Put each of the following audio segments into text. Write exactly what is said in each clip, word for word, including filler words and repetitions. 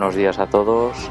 buenos días a todos.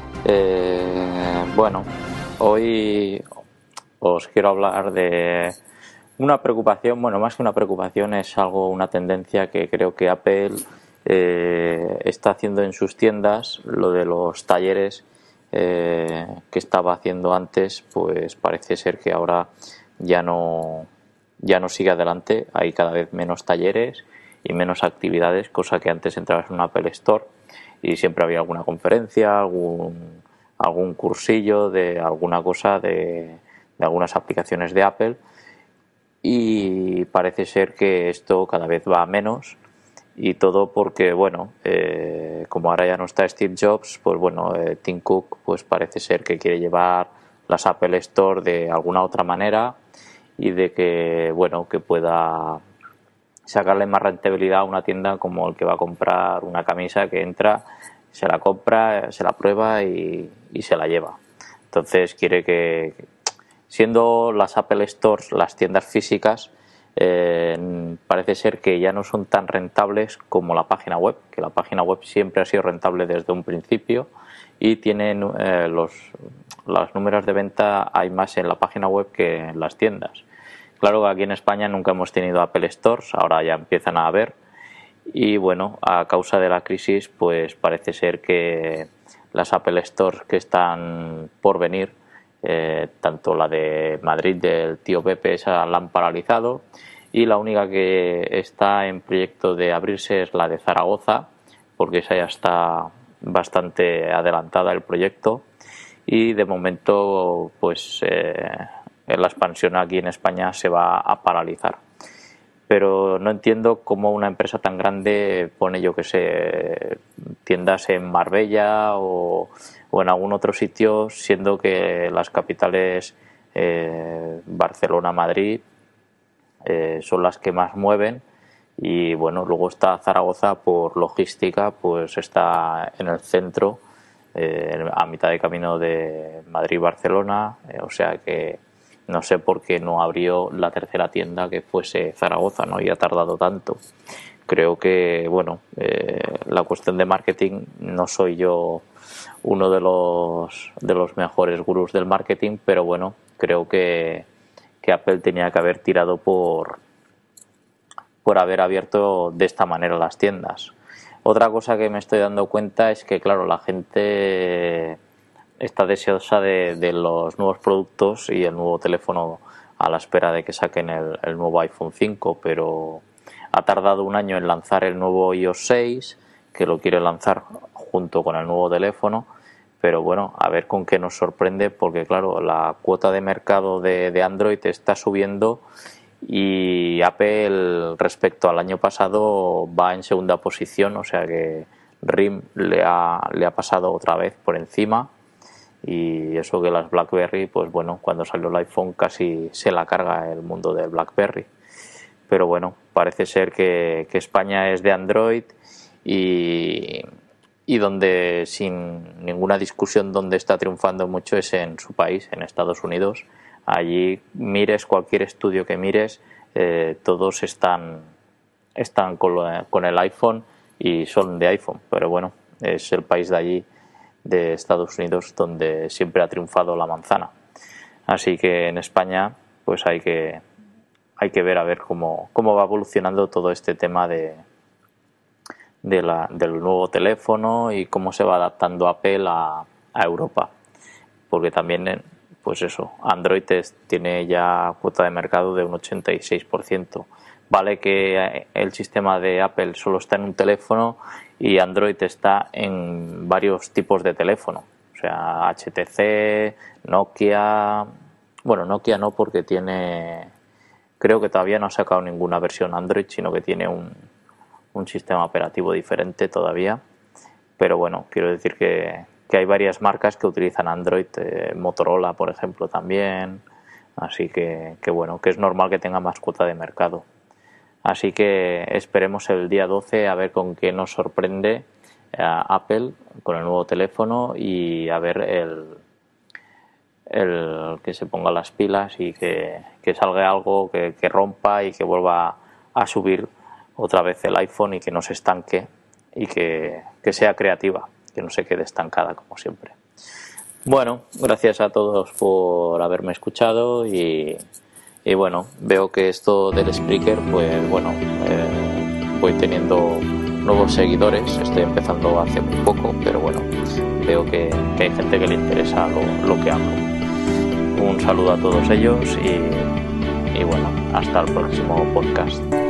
Eh, bueno, hoy os quiero hablar de una preocupación, bueno, más que una preocupación, es algo, una tendencia que creo que Apple eh, está haciendo en sus tiendas. Lo de los talleres eh, que estaba haciendo antes, pues parece ser que ahora ya no, ya no sigue adelante. Hay cada vez menos talleres y menos actividades, cosa que antes entrabas en un Apple Store y siempre había alguna conferencia, algún, algún cursillo de alguna cosa de, de algunas aplicaciones de Apple, y parece ser que esto cada vez va a menos, y todo porque, bueno, eh, como ahora ya no está Steve Jobs, pues bueno, eh, Tim Cook pues parece ser que quiere llevar las Apple Store de alguna otra manera y de que, bueno, que pueda sacarle más rentabilidad a una tienda como el que va a comprar una camisa, que entra, se la compra, se la prueba y, y se la lleva. Entonces quiere que, siendo las Apple Stores las tiendas físicas, eh, parece ser que ya no son tan rentables como la página web, que la página web siempre ha sido rentable desde un principio y tienen eh, los, los números de venta, hay más en la página web que en las tiendas. Claro que aquí en España nunca hemos tenido Apple Stores, ahora ya empiezan a haber, y bueno, a causa de la crisis pues parece ser que las Apple Stores que están por venir, eh, tanto la de Madrid del tío Pepe, esa la han paralizado, y la única que está en proyecto de abrirse es la de Zaragoza, porque esa ya está bastante adelantada el proyecto, y de momento pues eh, la expansión aquí en España se va a paralizar. Pero no entiendo cómo una empresa tan grande pone, yo que sé, tiendas en Marbella o, o en algún otro sitio, siendo que las capitales eh, Barcelona, Madrid eh, son las que más mueven, y bueno, luego está Zaragoza por logística, pues está en el centro, eh, a mitad de camino de Madrid-Barcelona, eh, o sea que no sé por qué no abrió la tercera tienda que fuese Zaragoza, ¿no? Y ha tardado tanto. Creo que, bueno, eh, la cuestión de marketing, no soy yo uno de los de los mejores gurús del marketing, pero bueno, creo que, que Apple tenía que haber tirado por por haber abierto de esta manera las tiendas. Otra cosa que me estoy dando cuenta es que, claro, la gente está deseosa de, de los nuevos productos y el nuevo teléfono, a la espera de que saquen el, el nuevo iPhone cinco, pero ha tardado un año en lanzar el nuevo i o ese seis, que lo quiere lanzar junto con el nuevo teléfono, pero bueno, a ver con qué nos sorprende, porque claro, la cuota de mercado de, de Android está subiendo y Apple respecto al año pasado va en segunda posición, o sea que R I M le ha, le ha pasado otra vez por encima. Y eso que las BlackBerry, pues bueno, cuando salió el iPhone casi se la carga el mundo de BlackBerry. Pero bueno, parece ser que, que España es de Android, y, y donde, sin ninguna discusión, donde está triunfando mucho es en su país, en Estados Unidos. Allí mires cualquier estudio que mires, eh, todos están, están con, lo, con el iPhone y son de iPhone, pero bueno, es el país de allí, de Estados Unidos, donde siempre ha triunfado la manzana. Así que en España pues hay que hay que ver a ver cómo, cómo va evolucionando todo este tema de, de la, del nuevo teléfono y cómo se va adaptando Apple a, a Europa, porque también pues eso, Android es, tiene ya cuota de mercado de un ochenta y seis por ciento. Vale que el sistema de Apple solo está en un teléfono y Android está en varios tipos de teléfono, o sea, H T C, Nokia, bueno, Nokia no, porque tiene, creo que todavía no ha sacado ninguna versión Android, sino que tiene un, un sistema operativo diferente todavía, pero bueno, quiero decir que, que hay varias marcas que utilizan Android, eh, Motorola, por ejemplo, también, así que, que bueno, que es normal que tenga más cuota de mercado. Así que esperemos el día doce a ver con qué nos sorprende Apple con el nuevo teléfono, y a ver el, el que se ponga las pilas y que, que salga algo que, que rompa y que vuelva a subir otra vez el iPhone y que no se estanque y que, que sea creativa, que no se quede estancada como siempre. Bueno, gracias a todos por haberme escuchado y, y bueno, veo que esto del Spreaker, pues bueno, eh, voy teniendo nuevos seguidores, estoy empezando hace muy poco, pero bueno, veo que, que hay gente que le interesa lo, lo que hablo. Un saludo a todos ellos y, y bueno, hasta el próximo podcast.